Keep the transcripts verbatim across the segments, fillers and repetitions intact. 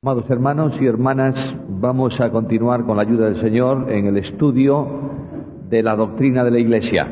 Amados hermanos y hermanas, vamos a continuar con la ayuda del Señor en el estudio de la doctrina de la Iglesia.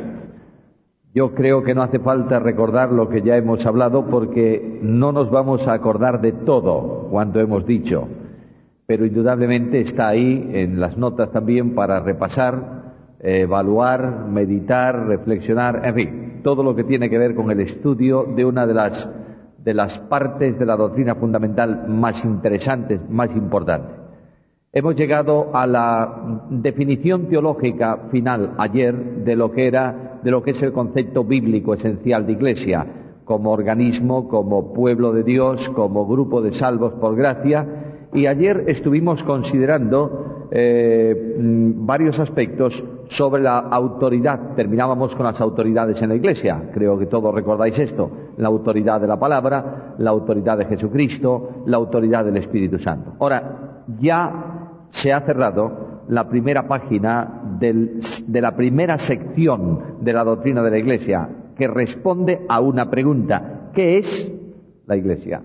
Yo creo que no hace falta recordar lo que ya hemos hablado porque no nos vamos a acordar de todo cuanto hemos dicho, pero indudablemente está ahí en las notas también para repasar, eh, evaluar, meditar, reflexionar, en fin, todo lo que tiene que ver con el estudio de una de las de las partes de la doctrina fundamental más interesantes, más importantes. Hemos llegado a la definición teológica final ayer de lo que era, de lo que es el concepto bíblico esencial de Iglesia, como organismo, como pueblo de Dios, como grupo de salvos por gracia, y ayer estuvimos considerando eh, varios aspectos sobre la autoridad. Terminábamos con las autoridades en la Iglesia, creo que todos recordáis esto: la autoridad de la palabra, la autoridad de Jesucristo, la autoridad del Espíritu Santo. Ahora, ya se ha cerrado la primera página del, de la primera sección de la doctrina de la Iglesia, que responde a una pregunta: ¿qué es la Iglesia?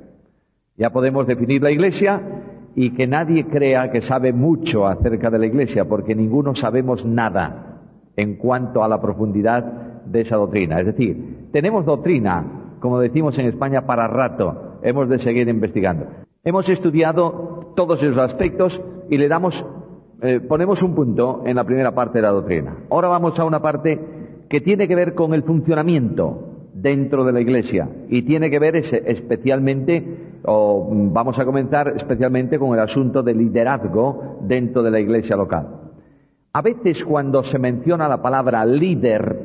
Ya podemos definir la Iglesia y que nadie crea que sabe mucho acerca de la Iglesia, porque ninguno sabemos nada en cuanto a la profundidad de esa doctrina. Es decir, tenemos doctrina, como decimos en España, para rato. Hemos de seguir investigando. Hemos estudiado todos esos aspectos y le damos, eh, ponemos un punto en la primera parte de la doctrina. Ahora vamos a una parte que tiene que ver con el funcionamiento dentro de la Iglesia y tiene que ver ese, especialmente, o vamos a comenzar especialmente con el asunto del liderazgo dentro de la Iglesia local. A veces cuando se menciona la palabra líder,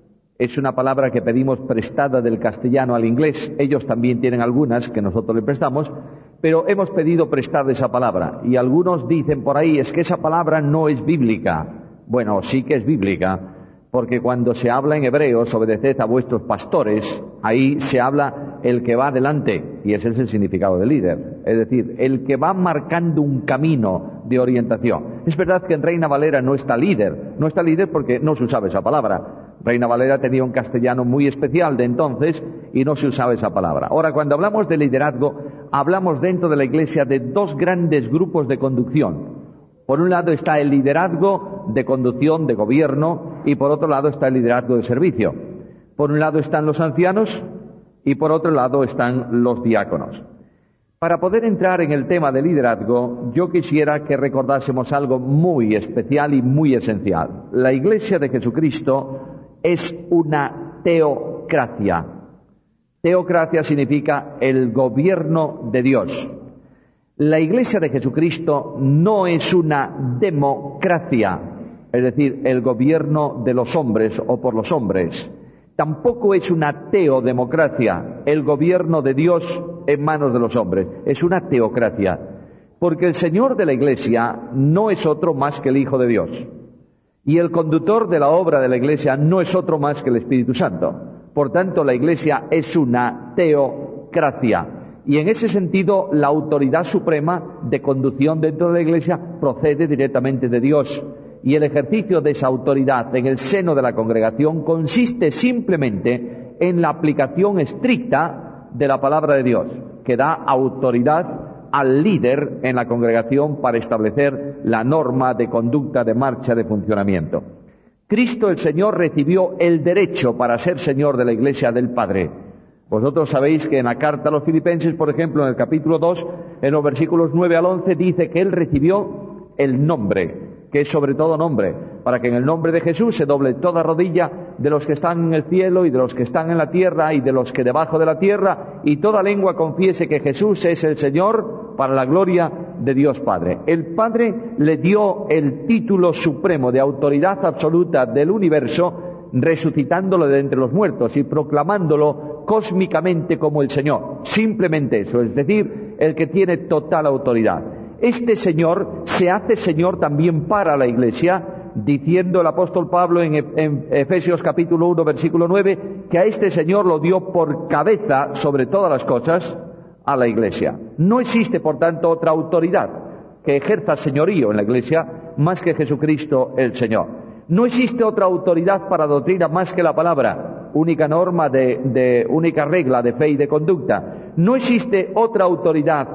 es una palabra que pedimos prestada del castellano al inglés. Ellos también tienen algunas que nosotros le prestamos, pero hemos pedido prestada esa palabra. Y algunos dicen por ahí, es que esa palabra no es bíblica. Bueno, sí que es bíblica, porque cuando se habla en Hebreos, obedeced a vuestros pastores, ahí se habla el que va adelante, y ese es el significado de líder. Es decir, el que va marcando un camino de orientación. Es verdad que en Reina Valera no está líder, no está líder porque no se usaba esa palabra. Reina Valera tenía un castellano muy especial de entonces y no se usaba esa palabra. Ahora, cuando hablamos de liderazgo, hablamos dentro de la Iglesia de dos grandes grupos de conducción. Por un lado está el liderazgo de conducción, de gobierno, y por otro lado está el liderazgo de servicio. Por un lado están los ancianos y por otro lado están los diáconos. Para poder entrar en el tema del liderazgo, yo quisiera que recordásemos algo muy especial y muy esencial. La Iglesia de Jesucristo es una teocracia. Teocracia significa el gobierno de Dios. La Iglesia de Jesucristo no es una democracia, es decir, el gobierno de los hombres o por los hombres. Tampoco es una teodemocracia, el gobierno de Dios en manos de los hombres. Es una teocracia, porque el Señor de la Iglesia no es otro más que el Hijo de Dios. Y el conductor de la obra de la Iglesia no es otro más que el Espíritu Santo. Por tanto, la Iglesia es una teocracia. Y en ese sentido, la autoridad suprema de conducción dentro de la Iglesia procede directamente de Dios. Y el ejercicio de esa autoridad en el seno de la congregación consiste simplemente en la aplicación estricta de la palabra de Dios, que da autoridad al líder en la congregación para establecer la norma de conducta, de marcha, de funcionamiento. Cristo el Señor recibió el derecho para ser Señor de la Iglesia del Padre. Vosotros sabéis que en la carta a los Filipenses, por ejemplo, en el capítulo dos, en los versículos nueve al once, dice que Él recibió el nombre, que es sobre todo nombre, para que en el nombre de Jesús se doble toda rodilla de los que están en el cielo y de los que están en la tierra y de los que debajo de la tierra, y toda lengua confiese que Jesús es el Señor, para la gloria de Dios Padre. El Padre le dio el título supremo de autoridad absoluta del universo, resucitándolo de entre los muertos y proclamándolo cósmicamente como el Señor. Simplemente eso, es decir, el que tiene total autoridad. Este Señor se hace Señor también para la Iglesia, diciendo el apóstol Pablo en, en Efesios capítulo uno, versículo nueve, que a este Señor lo dio por cabeza sobre todas las cosas a la Iglesia. No existe, por tanto, otra autoridad que ejerza señorío en la Iglesia más que Jesucristo el Señor. No existe otra autoridad para doctrina más que la palabra, única norma de, de única regla de fe y de conducta. No existe otra autoridad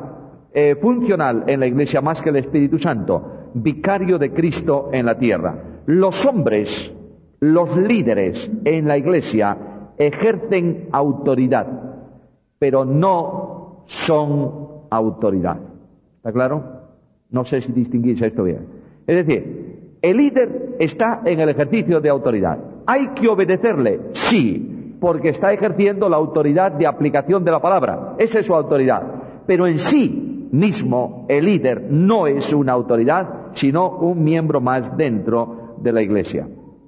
eh, funcional en la Iglesia más que el Espíritu Santo, vicario de Cristo en la tierra. Los hombres, los líderes en la Iglesia ejercen autoridad, pero no son autoridad. ¿Está claro? No sé si distinguís esto bien. Es decir, el líder está en el ejercicio de autoridad. ¿Hay que obedecerle? Sí, porque está ejerciendo la autoridad de aplicación de la palabra. Esa es su autoridad. Pero en sí mismo, el líder no es una autoridad, sino un miembro más dentro de la Iglesia.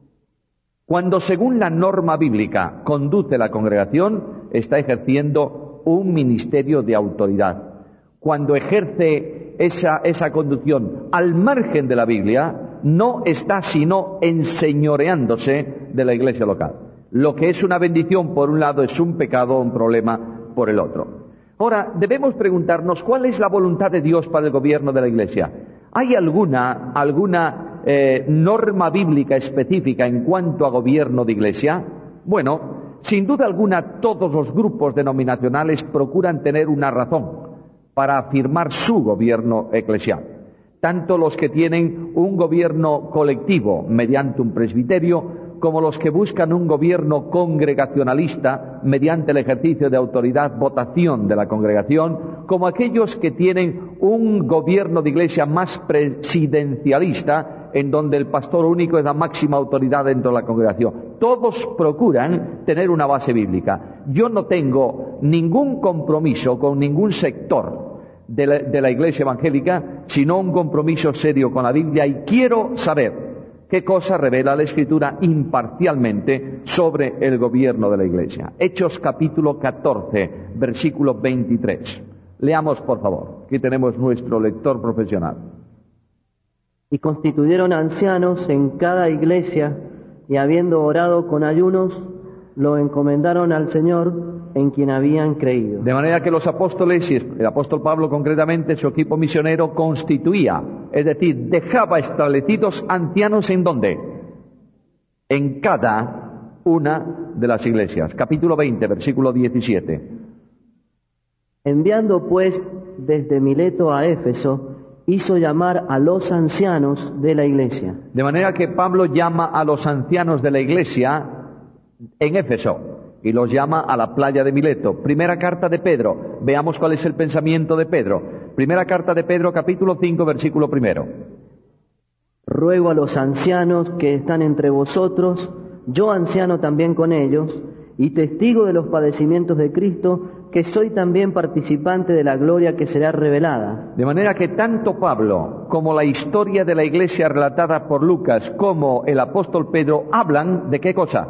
Cuando, según la norma bíblica, conduce la congregación, está ejerciendo un ministerio de autoridad. Cuando ejerce esa, esa conducción al margen de la Biblia, no está sino enseñoreándose de la iglesia local. Lo que es una bendición por un lado es un pecado o un problema por el otro. Ahora, debemos preguntarnos cuál es la voluntad de Dios para el gobierno de la iglesia. ¿Hay alguna, alguna eh, norma bíblica específica en cuanto a gobierno de iglesia? Bueno, sin duda alguna todos los grupos denominacionales procuran tener una razón para afirmar su gobierno eclesial. Tanto los que tienen un gobierno colectivo mediante un presbiterio, como los que buscan un gobierno congregacionalista mediante el ejercicio de autoridad, votación de la congregación, como aquellos que tienen un gobierno de iglesia más presidencialista, en donde el pastor único es la máxima autoridad dentro de la congregación. Todos procuran tener una base bíblica. Yo no tengo ningún compromiso con ningún sector de la, de la iglesia evangélica, sino un compromiso serio con la Biblia, y quiero saber qué cosa revela la Escritura imparcialmente sobre el gobierno de la iglesia. Hechos capítulo catorce, versículo veintitrés. Leamos, por favor. Aquí tenemos nuestro lector profesional. Y constituyeron ancianos en cada iglesia, y habiendo orado con ayunos, lo encomendaron al Señor en quien habían creído. De manera que los apóstoles, y el apóstol Pablo concretamente, su equipo misionero constituía, es decir, dejaba establecidos ancianos ¿en dónde? En cada una de las iglesias. Capítulo veinte, versículo diecisiete. Enviando pues desde Mileto a Éfeso, hizo llamar a los ancianos de la iglesia. De manera que Pablo llama a los ancianos de la iglesia en Éfeso y los llama a la playa de Mileto. Primera carta de Pedro. Veamos cuál es el pensamiento de Pedro. Primera carta de Pedro, capítulo cinco, versículo primero. Ruego a los ancianos que están entre vosotros, yo anciano también con ellos, y testigo de los padecimientos de Cristo, que soy también participante de la gloria que será revelada. De manera que tanto Pablo como la historia de la iglesia relatada por Lucas como el apóstol Pedro hablan ¿de qué cosa?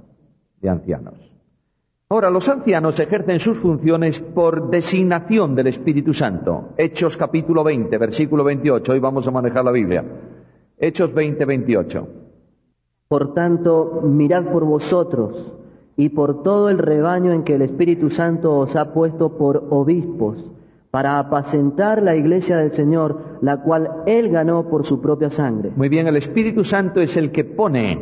De ancianos. Ahora, los ancianos ejercen sus funciones por designación del Espíritu Santo. Hechos capítulo veinte, versículo veintiocho. Hoy vamos a manejar la Biblia. Hechos veinte, veintiocho. Por tanto, mirad por vosotros y por todo el rebaño en que el Espíritu Santo os ha puesto por obispos, para apacentar la iglesia del Señor, la cual Él ganó por su propia sangre. Muy bien, el Espíritu Santo es el que pone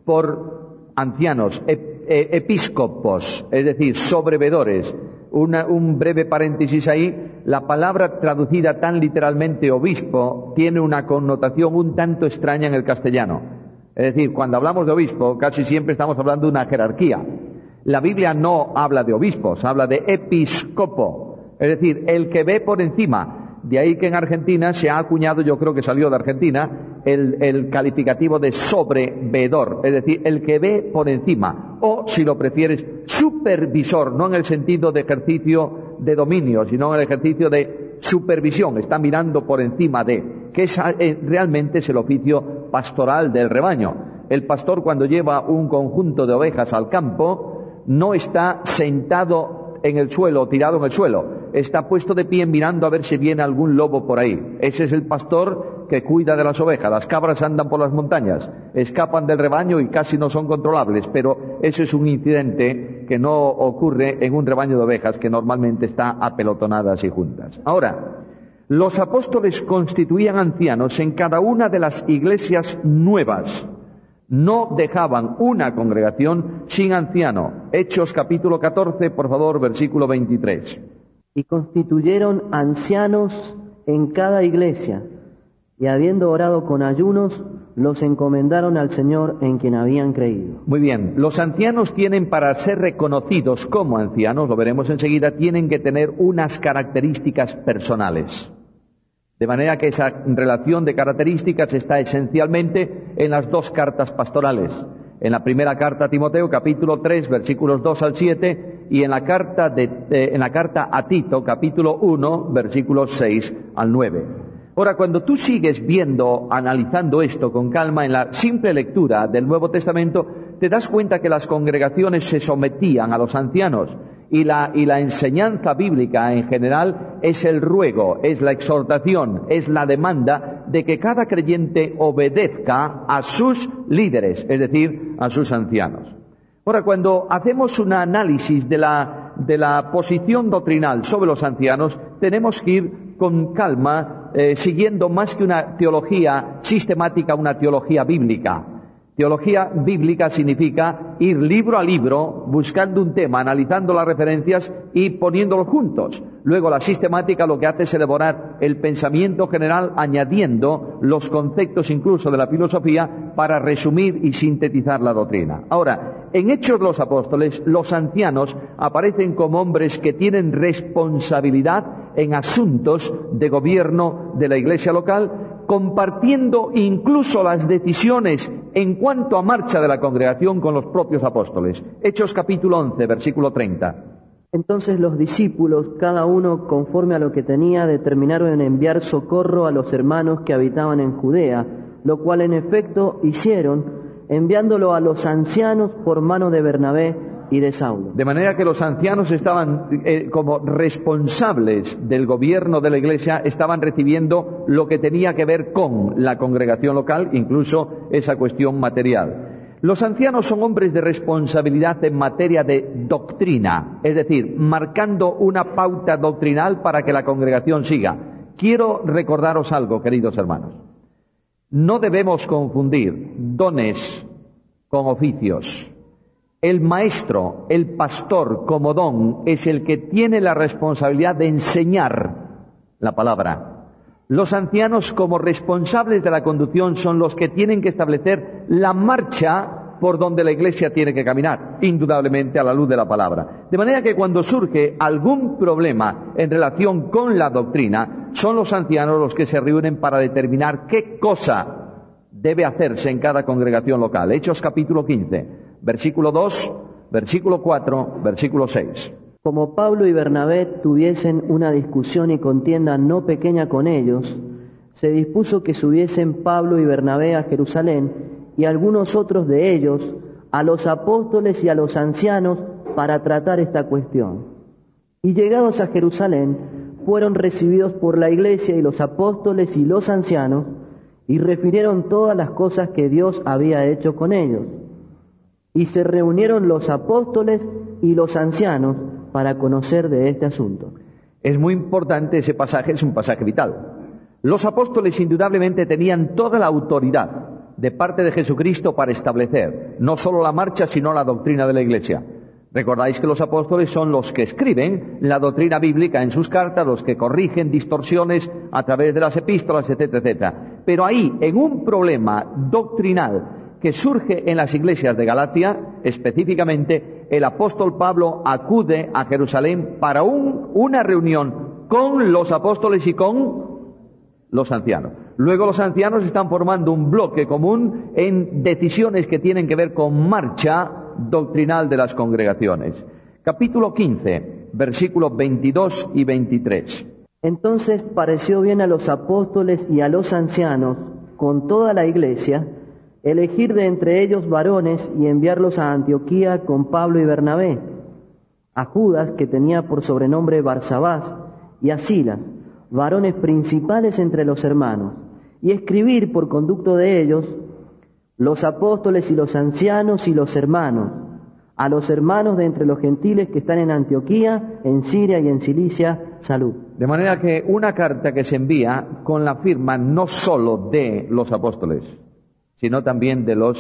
por ancianos, ep, eh, episcopos, es decir, sobrevedores. Una, un breve paréntesis ahí. La palabra traducida tan literalmente obispo tiene una connotación un tanto extraña en el castellano. Es decir, cuando hablamos de obispo, casi siempre estamos hablando de una jerarquía. La Biblia no habla de obispos, habla de episcopo, es decir, el que ve por encima. De ahí que en Argentina se ha acuñado, yo creo que salió de Argentina, el, el calificativo de sobrevedor, es decir, el que ve por encima, o si lo prefieres, supervisor, no en el sentido de ejercicio de dominio, sino en el ejercicio de supervisión, está mirando por encima de, que es, eh, realmente es el oficio pastoral del rebaño. El pastor, cuando lleva un conjunto de ovejas al campo, no está sentado en el suelo, tirado en el suelo, está puesto de pie mirando a ver si viene algún lobo por ahí. Ese es el pastor que cuida de las ovejas. Las cabras andan por las montañas, escapan del rebaño y casi no son controlables, pero eso es un incidente que no ocurre en un rebaño de ovejas que normalmente está apelotonadas y juntas. Ahora, los apóstoles constituían ancianos en cada una de las iglesias nuevas. No dejaban una congregación sin anciano. Hechos capítulo catorce, por favor, versículo veintitrés. y constituyeron ancianos en cada iglesia, y habiendo orado con ayunos, los encomendaron al Señor en quien habían creído. Muy bien, los ancianos tienen, para ser reconocidos como ancianos, lo veremos enseguida, tienen que tener unas características personales. De manera que esa relación de características está esencialmente en las dos cartas pastorales. En la primera carta a Timoteo, capítulo tres, versículos dos al siete, y en la carta, de, eh, en la carta a Tito, capítulo uno, versículos seis al nueve. Ahora, cuando tú sigues viendo, analizando esto con calma en la simple lectura del Nuevo Testamento, te das cuenta que las congregaciones se sometían a los ancianos y la, y la enseñanza bíblica en general es el ruego, es la exhortación, es la demanda de que cada creyente obedezca a sus líderes, es decir, a sus ancianos. Ahora, cuando hacemos un análisis de la, de la posición doctrinal sobre los ancianos, tenemos que ir con calma, eh, siguiendo más que una teología sistemática, una teología bíblica. Teología bíblica significa ir libro a libro, buscando un tema, analizando las referencias y poniéndolos juntos. Luego la sistemática lo que hace es elaborar el pensamiento general, añadiendo los conceptos incluso de la filosofía para resumir y sintetizar la doctrina. Ahora, en Hechos de los Apóstoles, los ancianos aparecen como hombres que tienen responsabilidad en asuntos de gobierno de la iglesia local, compartiendo incluso las decisiones en cuanto a marcha de la congregación con los propios apóstoles. Hechos capítulo once, versículo treinta. Entonces los discípulos, cada uno conforme a lo que tenía, determinaron en enviar socorro a los hermanos que habitaban en Judea, lo cual en efecto hicieron, enviándolo a los ancianos por mano de Bernabé y de Saulo. De manera que los ancianos estaban eh, como responsables del gobierno de la iglesia, estaban recibiendo lo que tenía que ver con la congregación local, incluso esa cuestión material. Los ancianos son hombres de responsabilidad en materia de doctrina, es decir, marcando una pauta doctrinal para que la congregación siga. Quiero recordaros algo, queridos hermanos. No debemos confundir dones con oficios. El maestro, el pastor como don, es el que tiene la responsabilidad de enseñar la palabra. Los ancianos, como responsables de la conducción, son los que tienen que establecer la marcha por donde la iglesia tiene que caminar, indudablemente a la luz de la palabra. De manera que cuando surge algún problema en relación con la doctrina, son los ancianos los que se reúnen para determinar qué cosa debe hacerse en cada congregación local. Hechos capítulo quince, versículo dos, versículo cuatro, versículo seis. Como Pablo y Bernabé tuviesen una discusión y contienda no pequeña con ellos, se dispuso que subiesen Pablo y Bernabé a Jerusalén y algunos otros de ellos a los apóstoles y a los ancianos para tratar esta cuestión. Y llegados a Jerusalén, fueron recibidos por la iglesia y los apóstoles y los ancianos, y refirieron todas las cosas que Dios había hecho con ellos. Y se reunieron los apóstoles y los ancianos para conocer de este asunto. Es muy importante ese pasaje, es un pasaje vital. Los apóstoles indudablemente tenían toda la autoridad de parte de Jesucristo para establecer no solo la marcha, sino la doctrina de la iglesia. Recordáis que los apóstoles son los que escriben la doctrina bíblica en sus cartas, los que corrigen distorsiones a través de las epístolas, etcétera, etcétera. Pero ahí, en un problema doctrinal que surge en las iglesias de Galacia, específicamente, el apóstol Pablo acude a Jerusalén para un, una reunión con los apóstoles y con los ancianos. Luego los ancianos están formando un bloque común en decisiones que tienen que ver con marcha doctrinal de las congregaciones. Capítulo quince, versículos veintidós y veintitrés. Entonces pareció bien a los apóstoles y a los ancianos, con toda la iglesia, elegir de entre ellos varones y enviarlos a Antioquía con Pablo y Bernabé, a Judas, que tenía por sobrenombre Barsabás, y a Silas, varones principales entre los hermanos, y escribir por conducto de ellos los apóstoles y los ancianos y los hermanos, a los hermanos de entre los gentiles que están en Antioquía, en Siria y en Cilicia, salud. De manera que una carta que se envía con la firma no solo de los apóstoles, sino también de los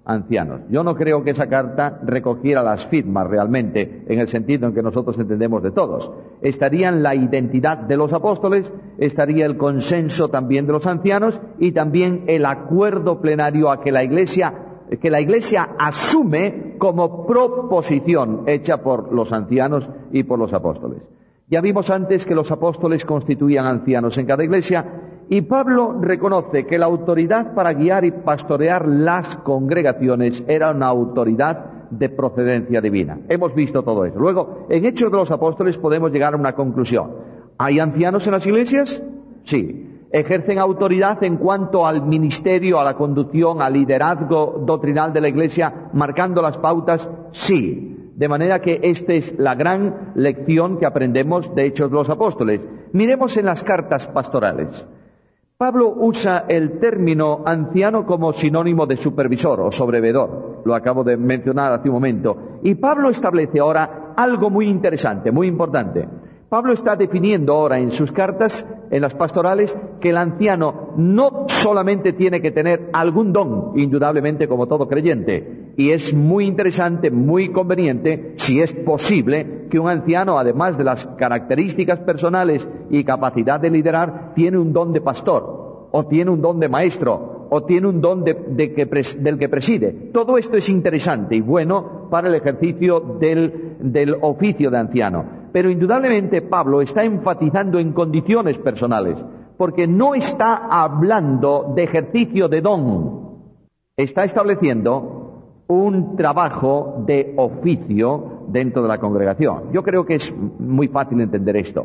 ancianos. Yo no creo que esa carta recogiera las firmas realmente, en el sentido en que nosotros entendemos de todos. Estarían la identidad de los apóstoles, estaría el consenso también de los ancianos y también el acuerdo plenario a que la Iglesia, que la Iglesia asume como proposición hecha por los ancianos y por los apóstoles. Ya vimos antes que los apóstoles constituían ancianos en cada iglesia, y Pablo reconoce que la autoridad para guiar y pastorear las congregaciones era una autoridad de procedencia divina. Hemos visto todo eso. Luego, en Hechos de los Apóstoles podemos llegar a una conclusión. ¿Hay ancianos en las iglesias? Sí. ¿Ejercen autoridad en cuanto al ministerio, a la conducción, al liderazgo doctrinal de la iglesia, marcando las pautas? Sí. De manera que esta es la gran lección que aprendemos de Hechos de los Apóstoles. Miremos en las cartas pastorales. Pablo usa el término anciano como sinónimo de supervisor o sobrevedor. Lo acabo de mencionar hace un momento. Y Pablo establece ahora algo muy interesante, muy importante. Pablo está definiendo ahora en sus cartas, en las pastorales, que el anciano no solamente tiene que tener algún don, indudablemente como todo creyente, y es muy interesante, muy conveniente, si es posible, que un anciano, además de las características personales y capacidad de liderar, tiene un don de pastor, o tiene un don de maestro, o tiene un don de, de que pres, del que preside. Todo esto es interesante y bueno para el ejercicio del, del oficio de anciano. Pero indudablemente Pablo está enfatizando en condiciones personales, porque no está hablando de ejercicio de don, está estableciendo un trabajo de oficio dentro de la congregación. Yo creo que es muy fácil entender esto.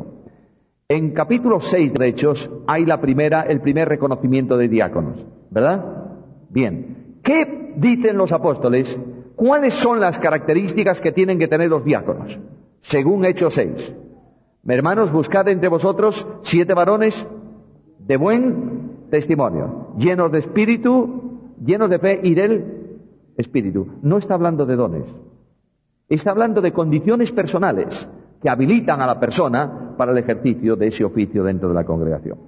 En capítulo seis de Hechos hay la primera, el primer reconocimiento de diáconos, ¿verdad? Bien. ¿Qué dicen los apóstoles? ¿Cuáles son las características que tienen que tener los diáconos? Según Hechos seis. Hermanos, buscad entre vosotros siete varones de buen testimonio, llenos de espíritu, llenos de fe y del espíritu. No está hablando de dones. Está hablando de condiciones personales que habilitan a la persona para el ejercicio de ese oficio dentro de la congregación.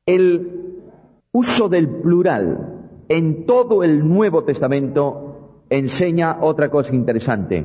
El uso del plural en todo el Nuevo Testamento enseña otra cosa interesante.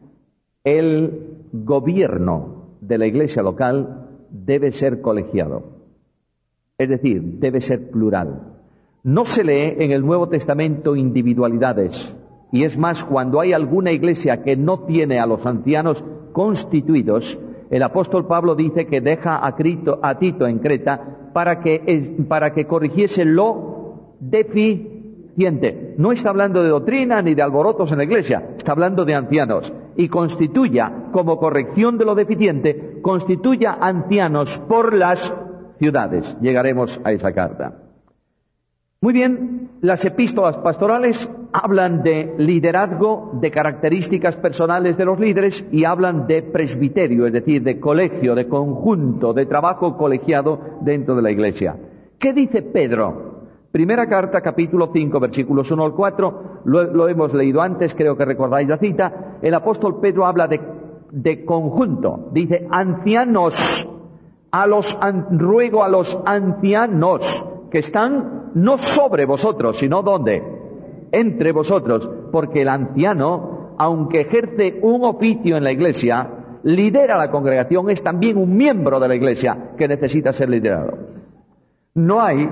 El gobierno de la iglesia local debe ser colegiado, es decir, debe ser plural. No se lee en el Nuevo Testamento individualidades, y es más, cuando hay alguna iglesia que no tiene a los ancianos constituidos, el apóstol Pablo dice que deja a, Crito, a Tito en Creta para que, para que corrigiese lo deficiente. No está hablando de doctrina ni de alborotos en la iglesia, está hablando de ancianos. Y constituya, como corrección de lo deficiente, constituya ancianos por las ciudades. Llegaremos a esa carta. Muy bien, las epístolas pastorales hablan de liderazgo, de características personales de los líderes y hablan de presbiterio, es decir, de colegio, de conjunto, de trabajo colegiado dentro de la iglesia. ¿Qué dice Pedro? Primera carta, capítulo cinco, versículos uno al cuatro, lo, lo hemos leído antes, creo que recordáis la cita. El apóstol Pedro habla de, de conjunto, dice, ancianos, a los, an, ruego a los ancianos que están no sobre vosotros, sino ¿dónde? Entre vosotros, porque el anciano, aunque ejerce un oficio en la iglesia, lidera la congregación, es también un miembro de la iglesia que necesita ser liderado. No hay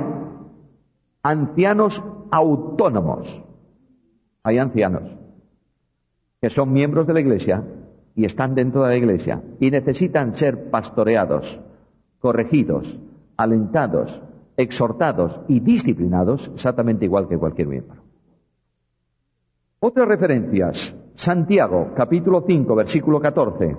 ancianos autónomos. Hay ancianos que son miembros de la iglesia y están dentro de la iglesia y necesitan ser pastoreados, corregidos, alentados, exhortados y disciplinados exactamente igual que cualquier miembro. Otras referencias. Santiago, capítulo cinco, versículo catorce.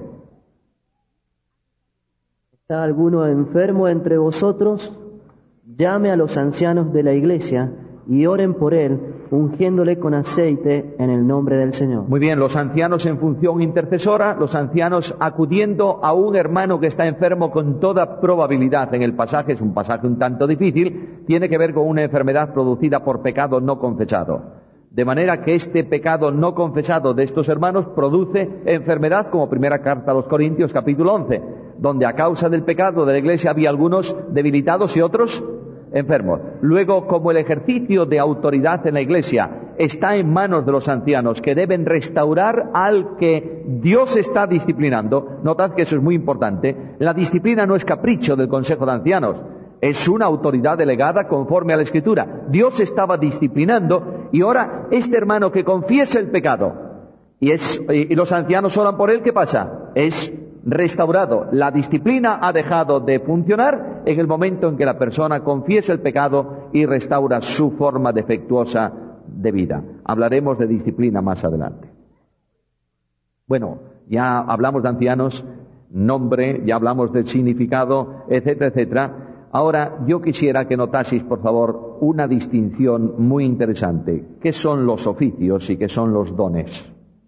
¿Está alguno enfermo entre vosotros? Llame a los ancianos de la iglesia y oren por él, ungiéndole con aceite en el nombre del Señor. Muy bien, los ancianos en función intercesora, los ancianos acudiendo a un hermano que está enfermo con toda probabilidad. En el pasaje, es un pasaje un tanto difícil, tiene que ver con una enfermedad producida por pecado no confesado. De manera que este pecado no confesado de estos hermanos produce enfermedad, como primera carta a los Corintios, capítulo once, donde a causa del pecado de la iglesia había algunos debilitados y otros enfermos. Luego, como el ejercicio de autoridad en la iglesia está en manos de los ancianos, que deben restaurar al que Dios está disciplinando. Notad que eso es muy importante. La disciplina no es capricho del Consejo de Ancianos, es una autoridad delegada conforme a la Escritura. Dios estaba disciplinando y ahora este hermano que confiesa el pecado y, es, y los ancianos oran por él, ¿qué pasa? Es restaurado. La disciplina ha dejado de funcionar en el momento en que la persona confiesa el pecado y restaura su forma defectuosa de vida. Hablaremos de disciplina más adelante. Bueno, ya hablamos de ancianos, nombre, ya hablamos del significado, etcétera, etcétera. Ahora yo quisiera que notaseis, por favor, una distinción muy interesante. ¿Qué son los oficios y qué son los dones?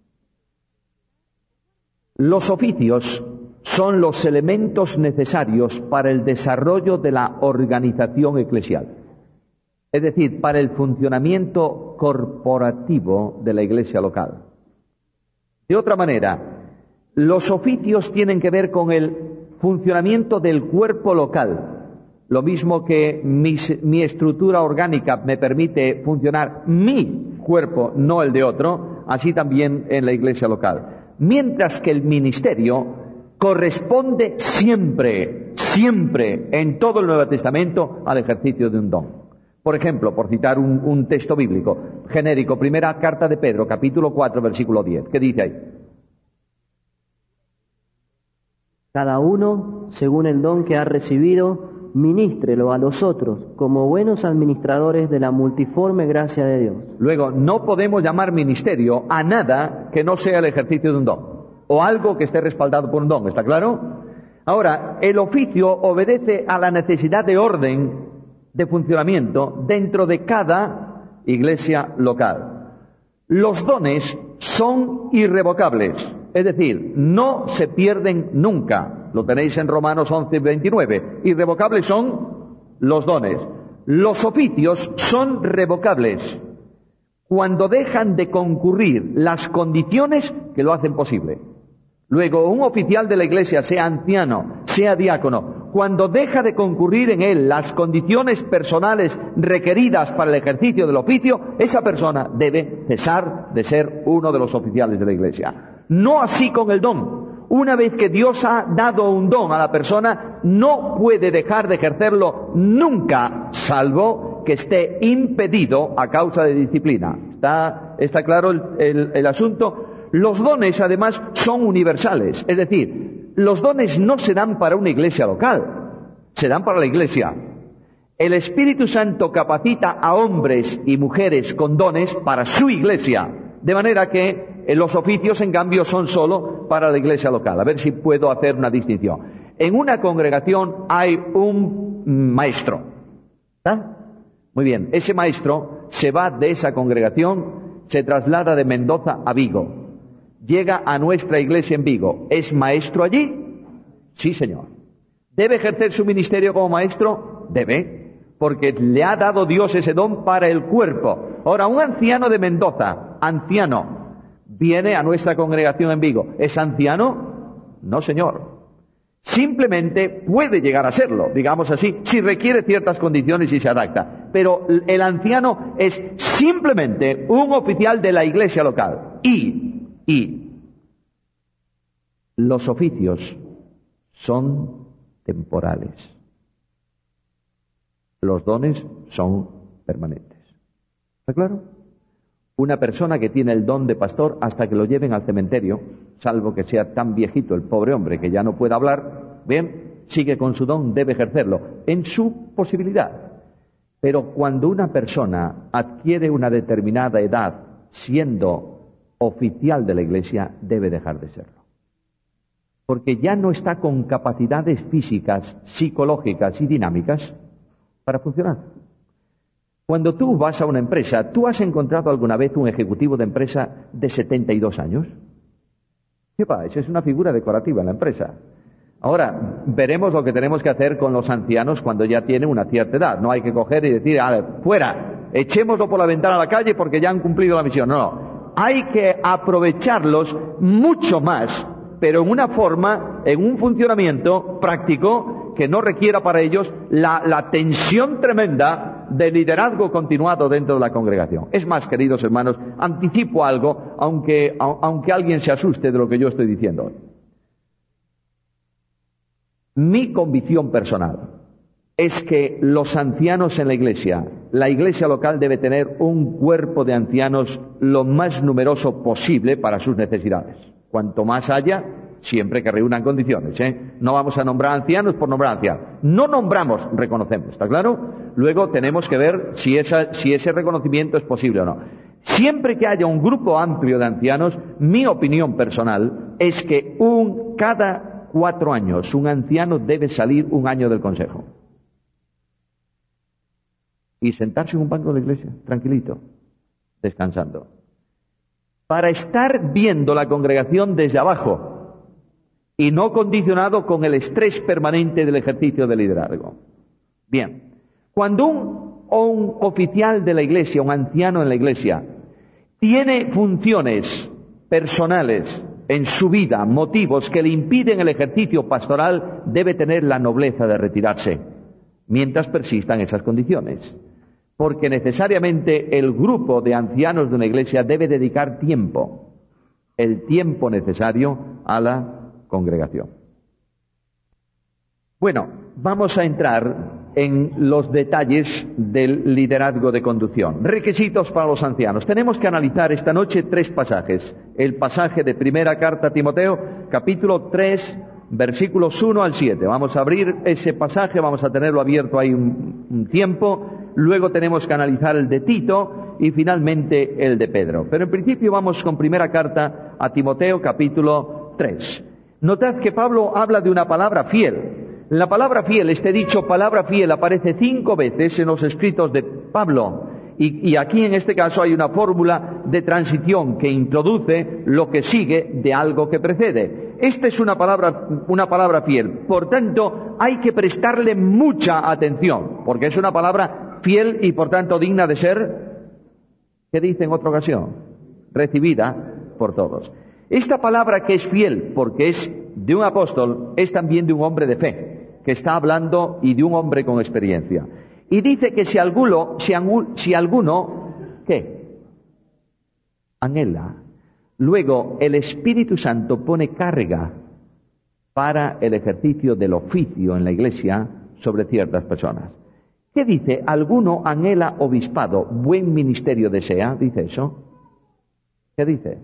Los oficios son los elementos necesarios para el desarrollo de la organización eclesial, es decir, para el funcionamiento corporativo de la iglesia local. De otra manera, los oficios tienen que ver con el funcionamiento del cuerpo local. Lo mismo que mi, mi estructura orgánica me permite funcionar mi cuerpo, no el de otro, así también en la iglesia local. Mientras que el ministerio corresponde siempre, siempre, en todo el Nuevo Testamento, al ejercicio de un don. Por ejemplo, por citar un, un texto bíblico genérico, primera carta de Pedro, capítulo cuatro, versículo diez. ¿Qué dice ahí? Cada uno, según el don que ha recibido, ministrelo a los otros como buenos administradores de la multiforme gracia de Dios. Luego, no podemos llamar ministerio a nada que no sea el ejercicio de un don, o algo que esté respaldado por un don, ¿está claro? Ahora, el oficio obedece a la necesidad de orden, de funcionamiento, dentro de cada iglesia local. Los dones son irrevocables, es decir, no se pierden nunca. Lo tenéis en Romanos once, veintinueve. Irrevocables son los dones. Los oficios son revocables cuando dejan de concurrir las condiciones que lo hacen posible. Luego, un oficial de la iglesia, sea anciano, sea diácono, cuando deja de concurrir en él las condiciones personales requeridas para el ejercicio del oficio, esa persona debe cesar de ser uno de los oficiales de la iglesia. No así con el don. Una vez que Dios ha dado un don a la persona, no puede dejar de ejercerlo nunca, salvo que esté impedido a causa de disciplina. ¿Está, está claro el, el, el asunto? Los dones, además, son universales. Es decir, los dones no se dan para una iglesia local, se dan para la iglesia. El Espíritu Santo capacita a hombres y mujeres con dones para su iglesia, de manera que los oficios, en cambio, son solo para la iglesia local. A ver si puedo hacer una distinción. En una congregación hay un maestro, ¿está? Muy bien, ese maestro se va de esa congregación, se traslada de Mendoza a Vigo, llega a nuestra iglesia en Vigo. ¿Es maestro allí? Sí, señor. ¿Debe ejercer su ministerio como maestro? Debe, porque le ha dado Dios ese don para el cuerpo. Ahora, un anciano de Mendoza, anciano, viene a nuestra congregación en Vigo. ¿Es anciano? No, señor. Simplemente puede llegar a serlo, digamos así, si requiere ciertas condiciones y se adapta. Pero el anciano es simplemente un oficial de la iglesia local. Y, y, los oficios son temporales. Los dones son permanentes. ¿Está claro? Una persona que tiene el don de pastor hasta que lo lleven al cementerio, salvo que sea tan viejito el pobre hombre que ya no pueda hablar, bien, sigue con su don, debe ejercerlo en su posibilidad. Pero cuando una persona adquiere una determinada edad siendo oficial de la iglesia, debe dejar de serlo. Porque ya no está con capacidades físicas, psicológicas y dinámicas para funcionar. Cuando tú vas a una empresa, ¿tú has encontrado alguna vez un ejecutivo de empresa de setenta y dos años? ¿Qué va? Esa es una figura decorativa en la empresa. Ahora, veremos lo que tenemos que hacer con los ancianos cuando ya tienen una cierta edad. No hay que coger y decir, a ver, fuera, echémoslo por la ventana a la calle porque ya han cumplido la misión. No, no. Hay que aprovecharlos mucho más, pero en una forma, en un funcionamiento práctico que no requiera para ellos la, la tensión tremenda de liderazgo continuado dentro de la congregación. Es más, queridos hermanos, anticipo algo, aunque, aunque alguien se asuste de lo que yo estoy diciendo hoy. Mi convicción personal es que los ancianos en la iglesia, la iglesia local debe tener un cuerpo de ancianos lo más numeroso posible para sus necesidades. Cuanto más haya, siempre que reúnan condiciones, ¿eh? No vamos a nombrar ancianos por nombrar ancianos. No nombramos, reconocemos, ¿está claro? Luego tenemos que ver si, esa, si ese reconocimiento es posible o no. Siempre que haya un grupo amplio de ancianos, mi opinión personal es que un, cada cuatro años un anciano debe salir un año del consejo y sentarse en un banco de la iglesia, tranquilito, descansando, para estar viendo la congregación desde abajo y no condicionado con el estrés permanente del ejercicio de liderazgo. Bien, cuando un, un oficial de la iglesia, un anciano en la iglesia, tiene funciones personales en su vida, motivos que le impiden el ejercicio pastoral, debe tener la nobleza de retirarse mientras persistan esas condiciones. Porque necesariamente el grupo de ancianos de una iglesia debe dedicar tiempo, el tiempo necesario a la congregación. Bueno, vamos a entrar en los detalles del liderazgo de conducción. Requisitos para los ancianos. Tenemos que analizar esta noche tres pasajes. El pasaje de primera carta a Timoteo, capítulo tres, versículos uno al siete. Vamos a abrir ese pasaje, vamos a tenerlo abierto ahí un, un tiempo. Luego tenemos que analizar el de Tito y finalmente el de Pedro. Pero en principio vamos con primera carta a Timoteo, capítulo tres. Notad que Pablo habla de una palabra fiel. La palabra fiel, este dicho palabra fiel, aparece cinco veces en los escritos de Pablo. Y, y aquí en este caso hay una fórmula de transición que introduce lo que sigue de algo que precede. Esta es una palabra, una palabra fiel. Por tanto, hay que prestarle mucha atención, porque es una palabra fiel y por tanto digna de ser, ¿qué dice en otra ocasión? Recibida por todos. Esta palabra que es fiel, porque es de un apóstol, es también de un hombre de fe, que está hablando y de un hombre con experiencia. Y dice que si alguno, si, si alguno, ¿qué? Anhela. Luego el Espíritu Santo pone carga para el ejercicio del oficio en la iglesia sobre ciertas personas. ¿Qué dice? Alguno anhela obispado, buen ministerio desea, dice eso. ¿Qué dice?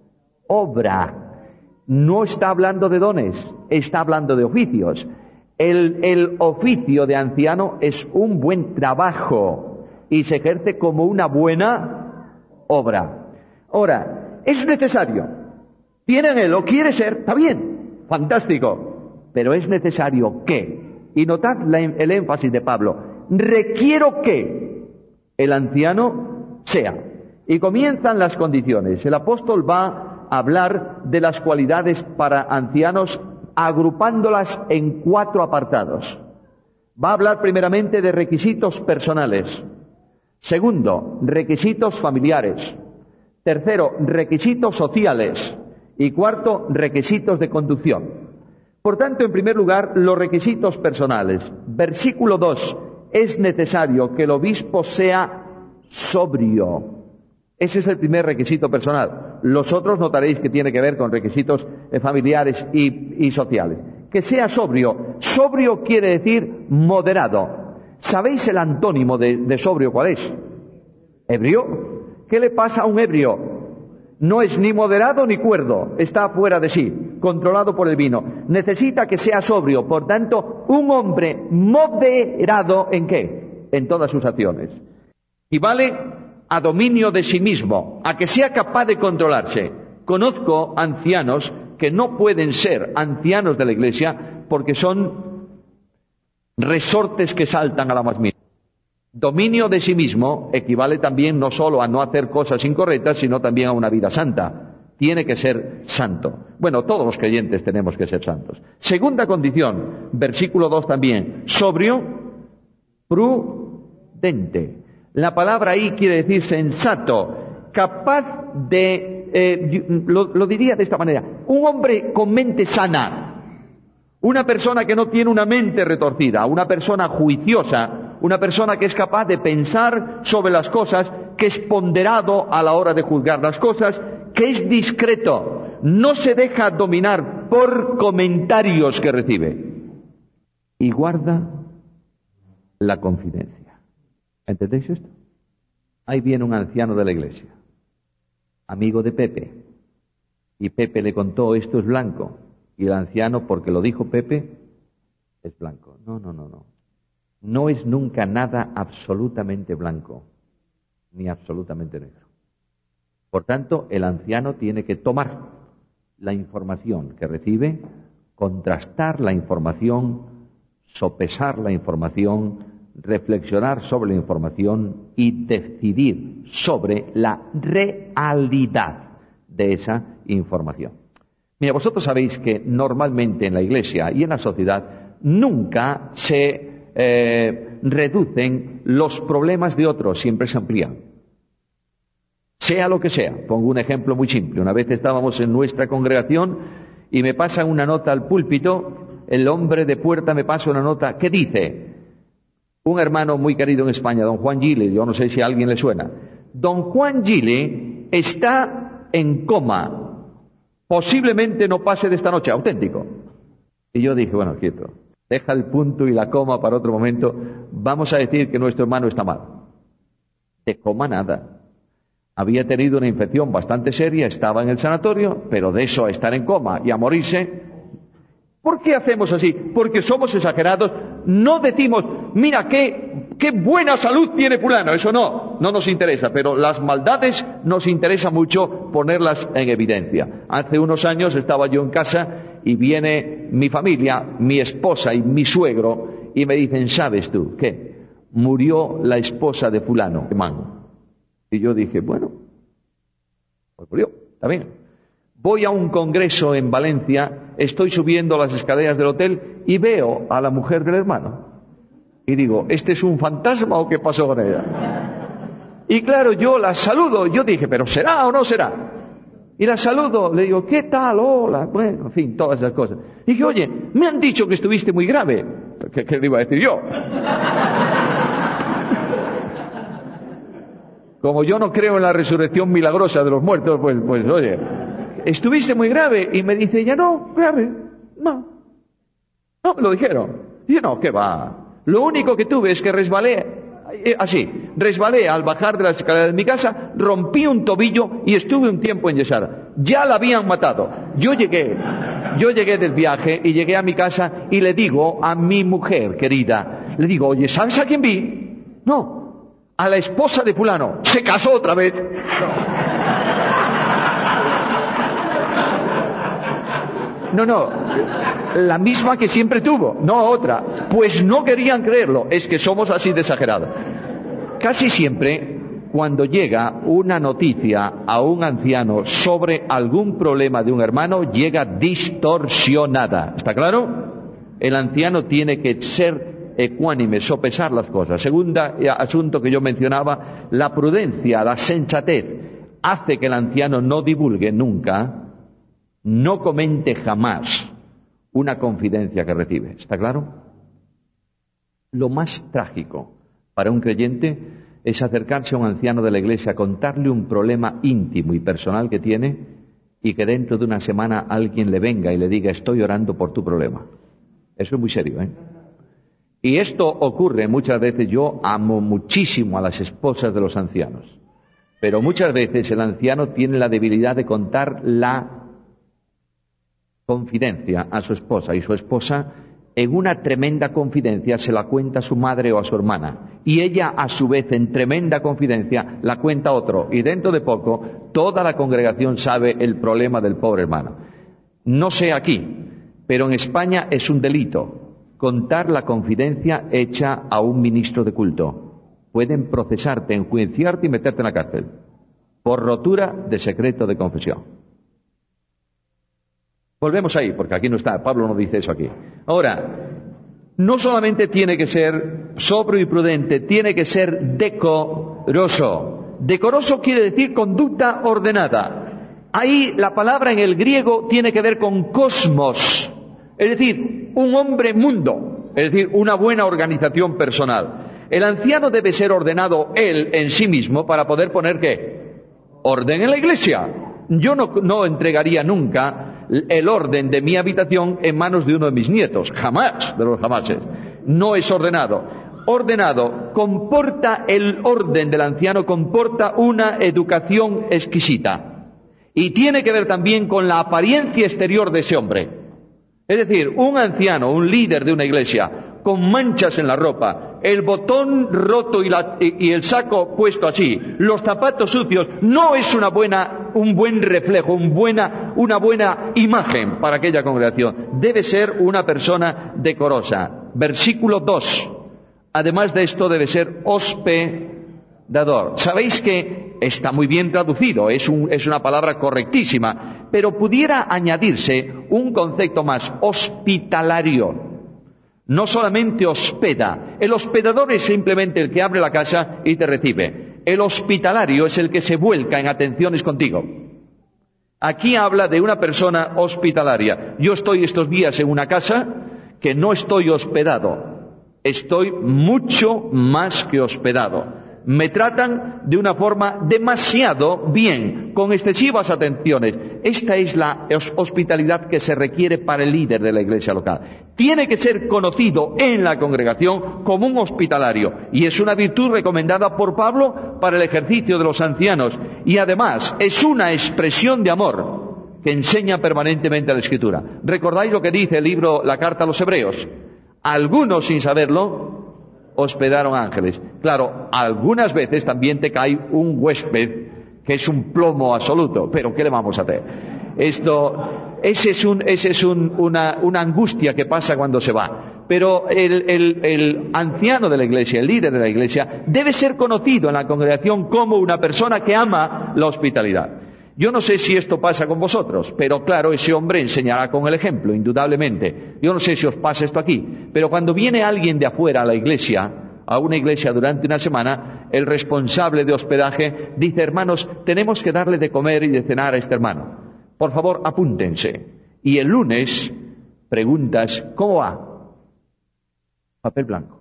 Obra. No está hablando de dones, está hablando de oficios. El, el oficio de anciano es un buen trabajo y se ejerce como una buena obra. Ahora, es necesario. Tiene anhelo, quiere ser, está bien, fantástico. Pero es necesario que, y notad la, el énfasis de Pablo, requiero que el anciano sea. Y comienzan las condiciones. El apóstol va hablar de las cualidades para ancianos agrupándolas en cuatro apartados. Va a hablar primeramente de requisitos personales. Segundo, requisitos familiares. Tercero, requisitos sociales. Y cuarto, requisitos de conducción. Por tanto, en primer lugar, los requisitos personales. Versículo dos. Es necesario que el obispo sea sobrio. Ese es el primer requisito personal. Los otros notaréis que tiene que ver con requisitos eh, familiares y, y sociales. Que sea sobrio. Sobrio quiere decir moderado. ¿Sabéis el antónimo de, de sobrio cuál es? ¿Ebrio? ¿Qué le pasa a un ebrio? No es ni moderado ni cuerdo. Está fuera de sí, controlado por el vino. Necesita que sea sobrio. Por tanto, un hombre moderado ¿en qué? En todas sus acciones. Y vale a dominio de sí mismo, a que sea capaz de controlarse. Conozco ancianos que no pueden ser ancianos de la iglesia porque son resortes que saltan a la más mínima. Dominio de sí mismo equivale también no solo a no hacer cosas incorrectas, sino también a una vida santa. Tiene que ser santo. Bueno, todos los creyentes tenemos que ser santos. Segunda condición, versículo dos también, sobrio, prudente. La palabra ahí quiere decir sensato, capaz de, eh, lo, lo diría de esta manera, un hombre con mente sana, una persona que no tiene una mente retorcida, una persona juiciosa, una persona que es capaz de pensar sobre las cosas, que es ponderado a la hora de juzgar las cosas, que es discreto, no se deja dominar por comentarios que recibe y guarda la confidencia. ¿Entendéis esto? Ahí viene un anciano de la iglesia, amigo de Pepe, y Pepe le contó: esto es blanco, y el anciano, porque lo dijo Pepe, es blanco. No, no, no, no. No es nunca nada absolutamente blanco, ni absolutamente negro. Por tanto, el anciano tiene que tomar la información que recibe, contrastar la información, sopesar la información, reflexionar sobre la información y decidir sobre la realidad de esa información. Mira, vosotros sabéis que normalmente en la Iglesia y en la sociedad nunca se eh, reducen los problemas de otros, siempre se amplían. Sea lo que sea. Pongo un ejemplo muy simple. Una vez estábamos en nuestra congregación y me pasan una nota al púlpito, el hombre de puerta me pasa una nota que dice: un hermano muy querido en España, don Juan Gile, yo no sé si a alguien le suena, don Juan Gile está en coma, posiblemente no pase de esta noche, auténtico. Y yo dije: bueno, quieto, deja el punto y la coma para otro momento, vamos a decir que nuestro hermano está mal. De coma nada. Había tenido una infección bastante seria, estaba en el sanatorio, pero de eso a estar en coma y a morirse. ¿Por qué hacemos así? Porque somos exagerados. No decimos: mira qué, qué buena salud tiene fulano. Eso no, no nos interesa, pero las maldades nos interesa mucho ponerlas en evidencia. Hace unos años estaba yo en casa y viene mi familia, mi esposa y mi suegro, y me dicen: ¿sabes tú qué? Murió la esposa de fulano, man. Y yo dije: bueno, pues murió, está bien. Voy a un congreso en Valencia, estoy subiendo las escaleras del hotel y veo a la mujer del hermano. Y digo: ¿este es un fantasma o qué pasó con ella? Y claro, yo la saludo, yo dije: ¿pero será o no será? Y la saludo, le digo: ¿qué tal? Hola, bueno, en fin, todas esas cosas. Y dije: oye, me han dicho que estuviste muy grave. ¿Qué, qué le iba a decir yo? Como yo no creo en la resurrección milagrosa de los muertos, pues, pues oye, estuviste muy grave. Y me dice ella: no, grave, no. No, me lo dijeron. Y yo: no, ¿qué va? Lo único que tuve es que resbalé, eh, así, resbalé al bajar de las escaleras de mi casa, rompí un tobillo y estuve un tiempo enyesada. Ya la habían matado. Yo llegué, yo llegué del viaje y llegué a mi casa y le digo a mi mujer querida, le digo: oye, ¿sabes a quién vi? No. A la esposa de fulano. Se casó otra vez. No, no, la misma que siempre tuvo, no otra. Pues no querían creerlo. Es que somos así de exagerados. Casi siempre, cuando llega una noticia a un anciano sobre algún problema de un hermano, llega distorsionada. ¿Está claro? El anciano tiene que ser ecuánime, sopesar las cosas. Segunda asunto que yo mencionaba, la prudencia, la sensatez, hace que el anciano no divulgue nunca, no comente jamás una confidencia que recibe. ¿Está claro? Lo más trágico para un creyente es acercarse a un anciano de la iglesia, contarle un problema íntimo y personal que tiene y que dentro de una semana alguien le venga y le diga: estoy orando por tu problema. Eso es muy serio, ¿eh? Y esto ocurre muchas veces. Yo amo muchísimo a las esposas de los ancianos, pero muchas veces el anciano tiene la debilidad de contar la confidencia a su esposa, y su esposa, en una tremenda confidencia, se la cuenta a su madre o a su hermana, y ella a su vez en tremenda confidencia la cuenta a otro, y dentro de poco toda la congregación sabe el problema del pobre hermano. No sé aquí, pero en España es un delito contar la confidencia hecha a un ministro de culto. Pueden procesarte, enjuiciarte y meterte en la cárcel por rotura de secreto de confesión. Volvemos ahí, porque aquí no está, Pablo no dice eso aquí. Ahora, no solamente tiene que ser sobrio y prudente, tiene que ser decoroso. Decoroso quiere decir conducta ordenada. Ahí la palabra en el griego tiene que ver con cosmos, es decir, un hombre mundo, es decir, una buena organización personal. El anciano debe ser ordenado él en sí mismo para poder poner ¿qué? Orden en la iglesia. Yo no, no entregaría nunca el orden de mi habitación en manos de uno de mis nietos, jamás, de los jamases. No es ordenado. Ordenado comporta, el orden del anciano comporta una educación exquisita. Y tiene que ver también con la apariencia exterior de ese hombre. Es decir, un anciano, un líder de una iglesia, con manchas en la ropa, el botón roto y, la, y, y el saco puesto así, los zapatos sucios, no es una buena, un buen reflejo, un buena, una buena imagen para aquella congregación. Debe ser una persona decorosa. Versículo dos. Además de esto, debe ser hospedador. Sabéis que está muy bien traducido, es, un, es una palabra correctísima, pero pudiera añadirse un concepto más, hospitalario. No solamente hospeda. El hospedador es simplemente el que abre la casa y te recibe. El hospitalario es el que se vuelca en atenciones contigo. Aquí habla de una persona hospitalaria. Yo estoy estos días en una casa que no estoy hospedado. Estoy mucho más que hospedado. Me tratan de una forma demasiado bien, con excesivas atenciones. Esta es la hospitalidad que se requiere para el líder de la iglesia local. Tiene que ser conocido en la congregación como un hospitalario, y es una virtud recomendada por Pablo para el ejercicio de los ancianos, y además es una expresión de amor que enseña permanentemente la Escritura. ¿Recordáis lo que dice el libro, la carta a los Hebreos? Algunos, sin saberlo, hospedaron ángeles. Claro, algunas veces también te cae un huésped que es un plomo absoluto, pero ¿qué le vamos a hacer? Esto, ese es, un, ese es un, una, una angustia que pasa cuando se va. Pero el, el, el anciano de la iglesia, el líder de la iglesia, debe ser conocido en la congregación como una persona que ama la hospitalidad. Yo no sé si esto pasa con vosotros, pero claro, ese hombre enseñará con el ejemplo, indudablemente. Yo no sé si os pasa esto aquí, pero cuando viene alguien de afuera a la iglesia, a una iglesia durante una semana, el responsable de hospedaje dice: hermanos, tenemos que darle de comer y de cenar a este hermano. Por favor, apúntense. Y el lunes preguntas: ¿cómo va? Papel blanco.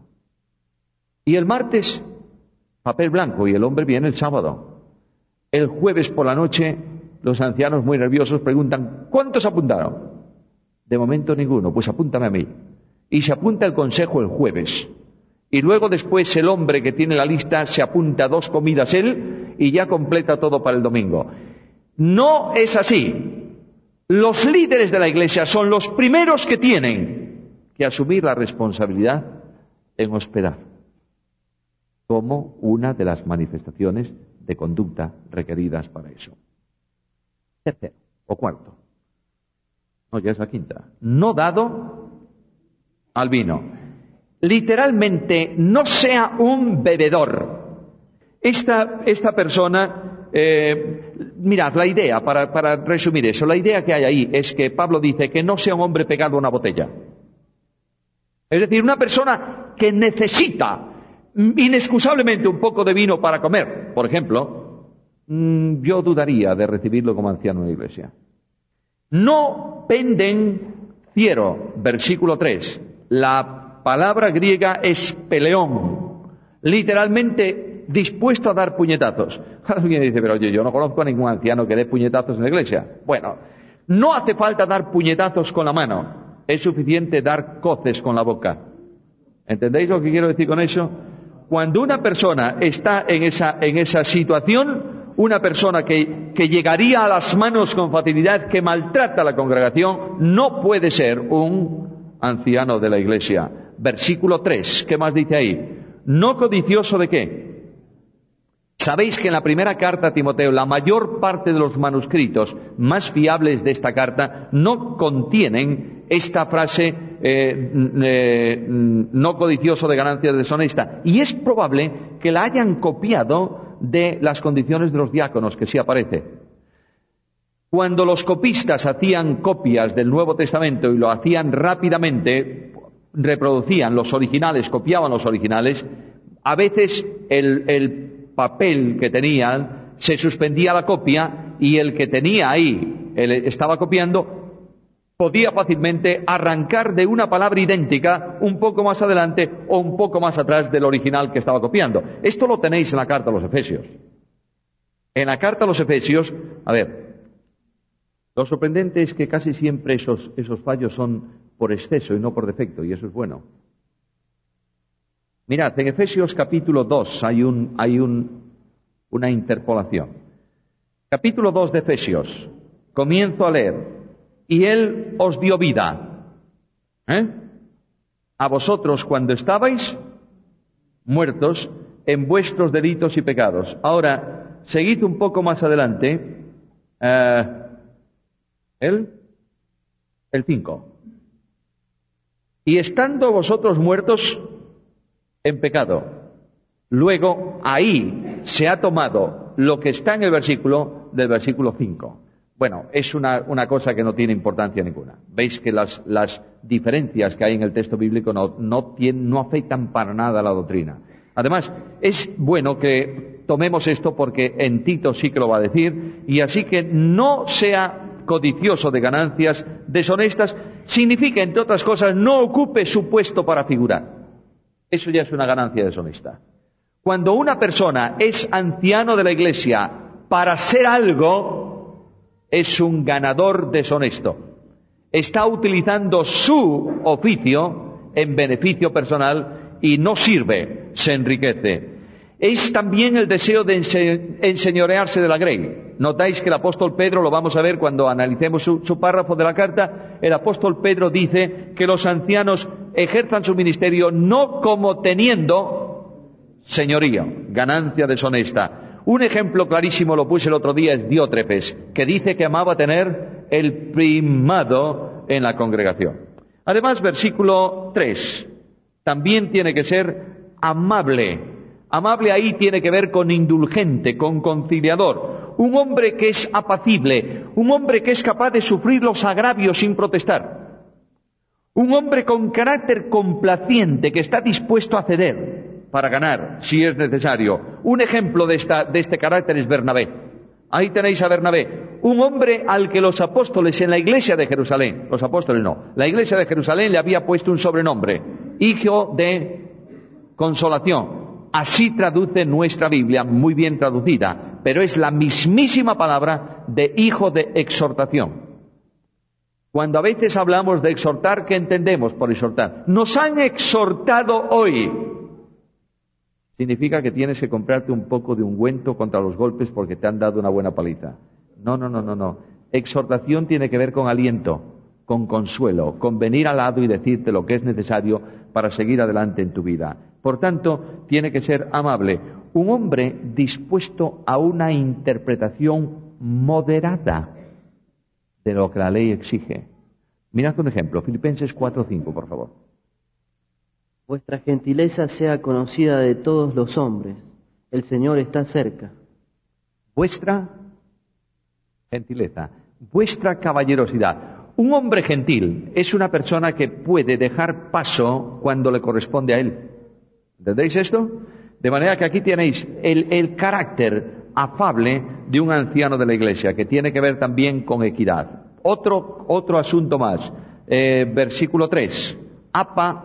Y el martes, papel blanco, y el hombre viene el sábado. El jueves por la noche, los ancianos muy nerviosos preguntan: ¿cuántos apuntaron? De momento ninguno. Pues apúntame a mí. Y se apunta el consejo el jueves. Y luego después el hombre que tiene la lista se apunta a dos comidas él y ya completa todo para el domingo. No es así. Los líderes de la iglesia son los primeros que tienen que asumir la responsabilidad en hospedar, como una de las manifestaciones de conducta requeridas para eso. Tercero o cuarto. No, ya es la quinta. No dado al vino. Literalmente, no sea un bebedor. Esta, esta persona, eh, mirad, la idea, para, para resumir eso, la idea que hay ahí es que Pablo dice que no sea un hombre pegado a una botella. Es decir, una persona que necesita inexcusablemente un poco de vino para comer, por ejemplo, yo dudaría de recibirlo como anciano en la iglesia. No pendenciero, versículo tres. La palabra griega es peleón, literalmente dispuesto a dar puñetazos. Alguien dice: pero oye, yo no conozco a ningún anciano que dé puñetazos en la iglesia. Bueno, no hace falta dar puñetazos con la mano, es suficiente dar coces con la boca. ¿Entendéis lo que quiero decir con eso? Cuando una persona está en esa, en esa situación, una persona que, que llegaría a las manos con facilidad, que maltrata a la congregación, no puede ser un anciano de la iglesia. Versículo tres, ¿qué más dice ahí? No codicioso de qué. Sabéis que en la primera carta a Timoteo, la mayor parte de los manuscritos más fiables de esta carta no contienen esta frase, eh, eh, no codicioso de ganancias deshonesta. Y es probable que la hayan copiado de las condiciones de los diáconos, que sí aparece. Cuando los copistas hacían copias del Nuevo Testamento y lo hacían rápidamente, reproducían los originales, copiaban los originales, a veces el, el papel que tenían se suspendía la copia y el que tenía ahí, el, estaba copiando, podía fácilmente arrancar de una palabra idéntica un poco más adelante o un poco más atrás del original que estaba copiando. Esto lo tenéis en la carta a los Efesios. En la carta a los Efesios, a ver, lo sorprendente es que casi siempre esos, esos fallos son por exceso y no por defecto, y eso es bueno. Mirad, en Efesios capítulo dos hay, un, hay un, una interpolación. Capítulo dos de Efesios, comienzo a leer. Y Él os dio vida, ¿eh? A vosotros cuando estabais muertos en vuestros delitos y pecados. Ahora, seguid un poco más adelante, eh, ¿el? El cinco. Y estando vosotros muertos en pecado, luego ahí se ha tomado lo que está en el versículo del versículo cinco. Bueno, es una, una cosa que no tiene importancia ninguna. Veis que las, las diferencias que hay en el texto bíblico no, no, tienen, no afectan para nada a la doctrina. Además, es bueno que tomemos esto porque en Tito sí que lo va a decir, y así que no sea codicioso de ganancias deshonestas, significa, entre otras cosas, no ocupe su puesto para figurar. Eso ya es una ganancia deshonesta. Cuando una persona es anciano de la Iglesia para ser algo, es un ganador deshonesto. Está utilizando su oficio en beneficio personal y no sirve, se enriquece. Es también el deseo de ense- enseñorearse de la grey. Notáis que el apóstol Pedro, lo vamos a ver cuando analicemos su, su párrafo de la carta, el apóstol Pedro dice que los ancianos ejerzan su ministerio no como teniendo señorío, ganancia deshonesta. Un ejemplo clarísimo lo puse el otro día, es Diótrefes, que dice que amaba tener el primado en la congregación. Además, versículo tres, también tiene que ser amable. Amable ahí tiene que ver con indulgente, con conciliador. Un hombre que es apacible, un hombre que es capaz de sufrir los agravios sin protestar. Un hombre con carácter complaciente, que está dispuesto a ceder para ganar, si es necesario. Un ejemplo de, esta, de este carácter es Bernabé. Ahí tenéis a Bernabé, un hombre al que los apóstoles en la iglesia de Jerusalén, los apóstoles no, la iglesia de Jerusalén le había puesto un sobrenombre, hijo de consolación. Así traduce nuestra Biblia, muy bien traducida, pero es la mismísima palabra de hijo de exhortación. Cuando a veces hablamos de exhortar, ¿qué entendemos por exhortar? Nos han exhortado hoy. Significa que tienes que comprarte un poco de ungüento contra los golpes porque te han dado una buena paliza. No, no, no, no, no. Exhortación tiene que ver con aliento, con consuelo, con venir al lado y decirte lo que es necesario para seguir adelante en tu vida. Por tanto, tiene que ser amable. Un hombre dispuesto a una interpretación moderada de lo que la ley exige. Mirad un ejemplo, Filipenses cuatro cinco, por favor. Vuestra gentileza sea conocida de todos los hombres. El Señor está cerca. Vuestra gentileza, vuestra caballerosidad. Un hombre gentil es una persona que puede dejar paso cuando le corresponde a él. ¿Entendéis esto? De manera que aquí tenéis el, el carácter afable de un anciano de la iglesia, que tiene que ver también con equidad. Otro, otro asunto más. Eh, versículo tres. Apa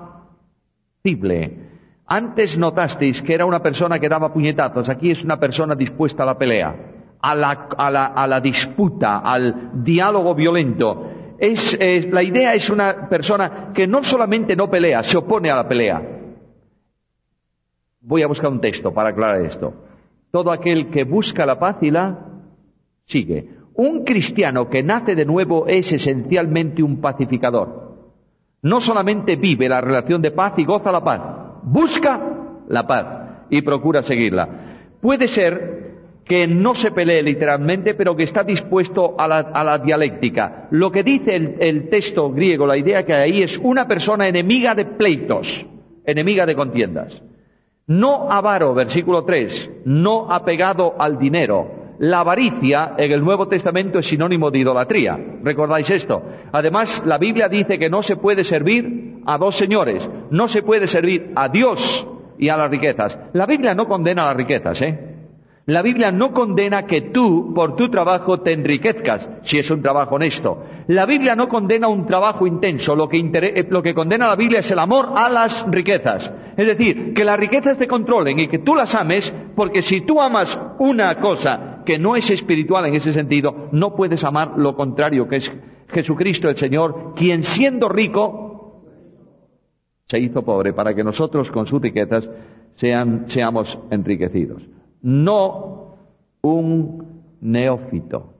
Antes notasteis que era una persona que daba puñetazos. Aquí es una persona dispuesta a la pelea, a la, a la, a la disputa, al diálogo violento. Es, es, la idea es una persona que no solamente no pelea, se opone a la pelea. Voy a buscar un texto para aclarar esto. Todo aquel que busca la paz y la sigue. Un cristiano que nace de nuevo es esencialmente un pacificador. No solamente vive la relación de paz y goza la paz, busca la paz y procura seguirla. Puede ser que no se pelee literalmente, pero que está dispuesto a la, a la dialéctica. Lo que dice el, el texto griego, la idea que hay ahí es una persona enemiga de pleitos, enemiga de contiendas. No avaro, versículo tres, no apegado al dinero. La avaricia en el Nuevo Testamento es sinónimo de idolatría. ¿Recordáis esto? Además, la Biblia dice que no se puede servir a dos señores. No se puede servir a Dios y a las riquezas. La Biblia no condena las riquezas, ¿eh? La Biblia no condena que tú, por tu trabajo, te enriquezcas, si es un trabajo honesto. La Biblia no condena un trabajo intenso, lo que, inter- lo que condena la Biblia es el amor a las riquezas. Es decir, que las riquezas te controlen y que tú las ames, porque si tú amas una cosa que no es espiritual en ese sentido, no puedes amar lo contrario, que es Jesucristo el Señor, quien siendo rico se hizo pobre para que nosotros con sus riquezas sean, seamos enriquecidos. No un neófito,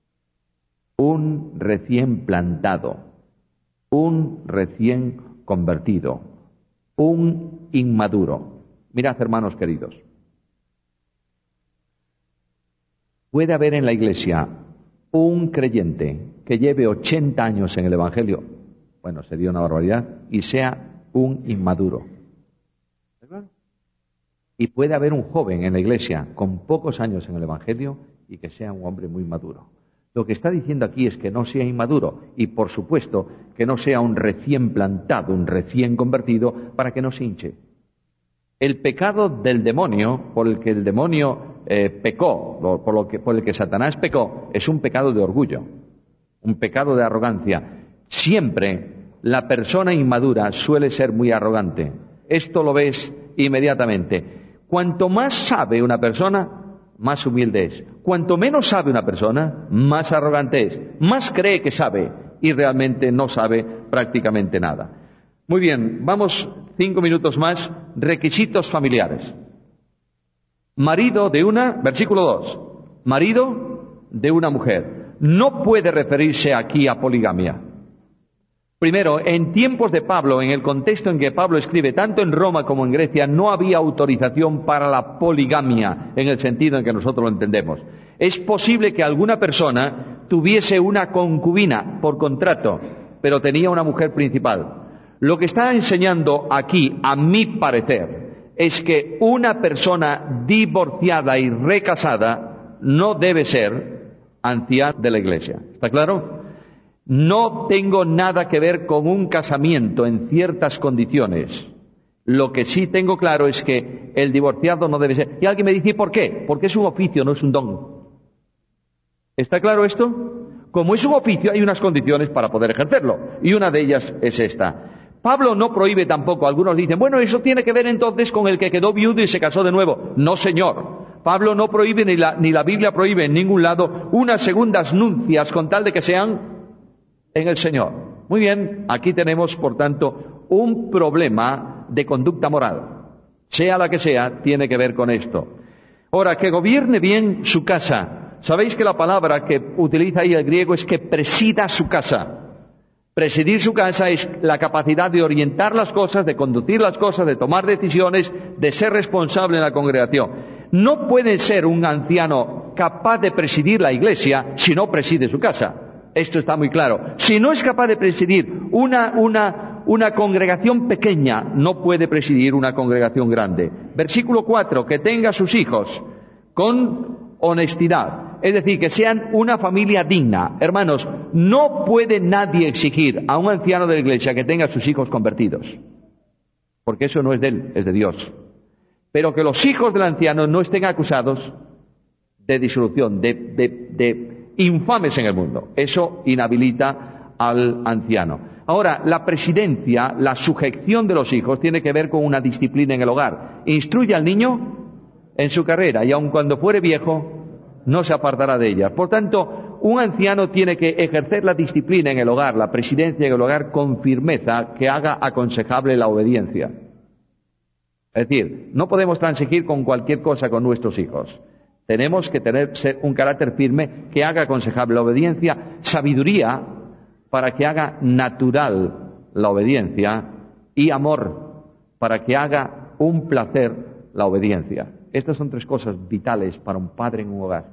un recién plantado, un recién convertido, un inmaduro. Mirad, hermanos queridos, puede haber en la iglesia un creyente que lleve ochenta años en el Evangelio, bueno, sería una barbaridad, y sea un inmaduro. Y puede haber un joven en la iglesia con pocos años en el Evangelio y que sea un hombre muy maduro. Lo que está diciendo aquí es que no sea inmaduro y, por supuesto, que no sea un recién plantado, un recién convertido, para que no se hinche. El pecado del demonio, por el que el demonio eh, pecó, por, lo que, por el que Satanás pecó, es un pecado de orgullo, un pecado de arrogancia. Siempre la persona inmadura suele ser muy arrogante. Esto lo ves inmediatamente. Cuanto más sabe una persona, más humilde es. Cuanto menos sabe una persona, más arrogante es. Más cree que sabe y realmente no sabe prácticamente nada. Muy bien, vamos cinco minutos más. Requisitos familiares. Marido de una, versículo dos. Marido de una mujer. No puede referirse aquí a poligamia. Primero, en tiempos de Pablo, en el contexto en que Pablo escribe, tanto en Roma como en Grecia, no había autorización para la poligamia, en el sentido en que nosotros lo entendemos. Es posible que alguna persona tuviese una concubina por contrato, pero tenía una mujer principal. Lo que está enseñando aquí, a mi parecer, es que una persona divorciada y recasada no debe ser anciana de la iglesia. ¿Está claro? No tengo nada que ver con un casamiento en ciertas condiciones. Lo que sí tengo claro es que el divorciado no debe ser. Y alguien me dice, ¿por qué? Porque es un oficio, no es un don. ¿Está claro esto? Como es un oficio, hay unas condiciones para poder ejercerlo. Y una de ellas es esta. Pablo no prohíbe tampoco. Algunos dicen, bueno, eso tiene que ver entonces con el que quedó viudo y se casó de nuevo. No, señor. Pablo no prohíbe, ni la, ni la Biblia prohíbe en ningún lado, unas segundas nupcias con tal de que sean en el Señor. Muy bien, aquí tenemos, por tanto, un problema de conducta moral. Sea la que sea, tiene que ver con esto. Ahora, que gobierne bien su casa. Sabéis que la palabra que utiliza ahí el griego es que presida su casa. Presidir su casa es la capacidad de orientar las cosas, de conducir las cosas, de tomar decisiones, de ser responsable en la congregación. No puede ser un anciano capaz de presidir la iglesia si no preside su casa. Esto está muy claro. Si no es capaz de presidir una, una, una congregación pequeña, no puede presidir una congregación grande. Versículo cuatro, que tenga sus hijos con honestidad. Es decir, que sean una familia digna. Hermanos, no puede nadie exigir a un anciano de la iglesia que tenga sus hijos convertidos. Porque eso no es de él, es de Dios. Pero que los hijos del anciano no estén acusados de disolución, de, de, de infames en el mundo. Eso inhabilita al anciano. Ahora, la presidencia, la sujeción de los hijos tiene que ver con una disciplina en el hogar. Instruye al niño en su carrera y aun cuando fuere viejo no se apartará de ella. Por tanto, un anciano tiene que ejercer la disciplina en el hogar, la presidencia en el hogar con firmeza que haga aconsejable la obediencia. Es decir, no podemos transigir con cualquier cosa con nuestros hijos. Tenemos que tener un carácter firme que haga aconsejable la obediencia, sabiduría para que haga natural la obediencia y amor para que haga un placer la obediencia. Estas son tres cosas vitales para un padre en un hogar.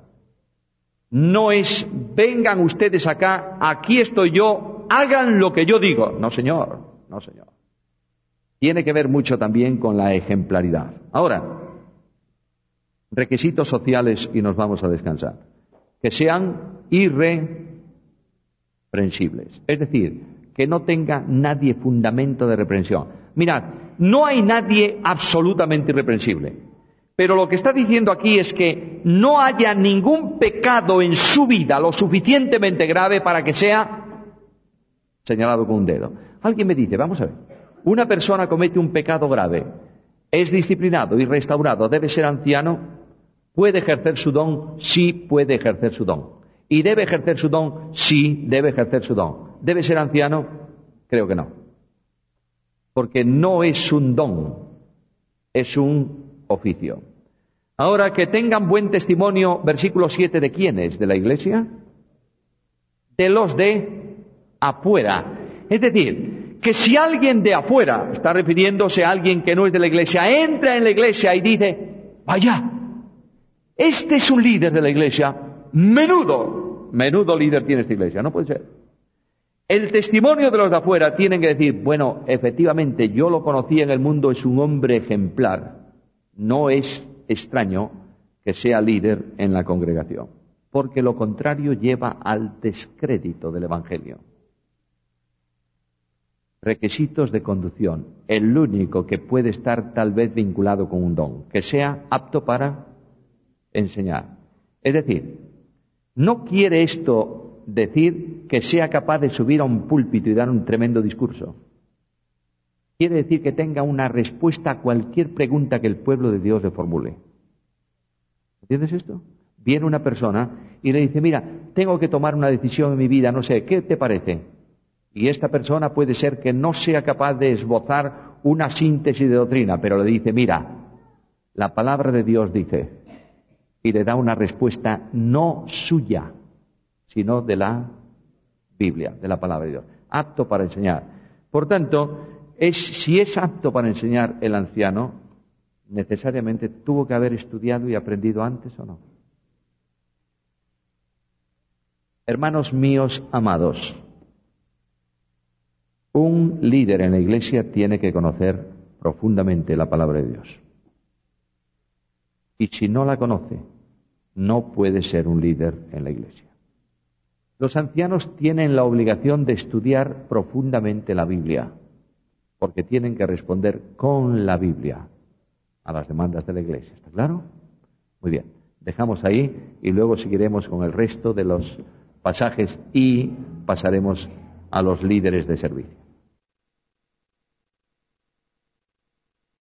No es, vengan ustedes acá, aquí estoy yo, hagan lo que yo digo. No, señor, no, señor. Tiene que ver mucho también con la ejemplaridad. Ahora, requisitos sociales y nos vamos a descansar. Que sean irreprensibles. Es decir, que no tenga nadie fundamento de reprensión. Mirad, no hay nadie absolutamente irreprensible. Pero lo que está diciendo aquí es que no haya ningún pecado en su vida lo suficientemente grave para que sea señalado con un dedo. Alguien me dice, vamos a ver, una persona comete un pecado grave, es disciplinado y restaurado, debe ser anciano, puede ejercer su don, sí puede ejercer su don. Y debe ejercer su don, sí debe ejercer su don. ¿Debe ser anciano? Creo que no. Porque no es un don, es un oficio. Ahora, que tengan buen testimonio, versículo siete, ¿de quiénes? ¿De la iglesia? De los de afuera. Es decir, que si alguien de afuera, está refiriéndose a alguien que no es de la iglesia, entra en la iglesia y dice, vaya, este es un líder de la iglesia, menudo, menudo líder tiene esta iglesia, no puede ser. El testimonio de los de afuera tienen que decir, bueno, efectivamente, yo lo conocí en el mundo, es un hombre ejemplar, no es extraño que sea líder en la congregación, porque lo contrario lleva al descrédito del Evangelio. Requisitos de conducción. El único que puede estar tal vez vinculado con un don, que sea apto para enseñar. Es decir, no quiere esto decir que sea capaz de subir a un púlpito y dar un tremendo discurso. Quiere decir que tenga una respuesta a cualquier pregunta que el pueblo de Dios le formule. ¿Entiendes esto? Viene una persona y le dice, mira, tengo que tomar una decisión en mi vida, no sé, ¿qué te parece? Y esta persona puede ser que no sea capaz de esbozar una síntesis de doctrina, pero le dice, mira, la palabra de Dios dice, y le da una respuesta no suya, sino de la Biblia, de la palabra de Dios, apto para enseñar. Por tanto, es, si es apto para enseñar el anciano, necesariamente tuvo que haber estudiado y aprendido antes o no. Hermanos míos amados, un líder en la iglesia tiene que conocer profundamente la palabra de Dios. Y si no la conoce, no puede ser un líder en la iglesia. Los ancianos tienen la obligación de estudiar profundamente la Biblia, porque tienen que responder con la Biblia a las demandas de la iglesia. ¿Está claro? Muy bien. Dejamos ahí y luego seguiremos con el resto de los pasajes y pasaremos a los líderes de servicio.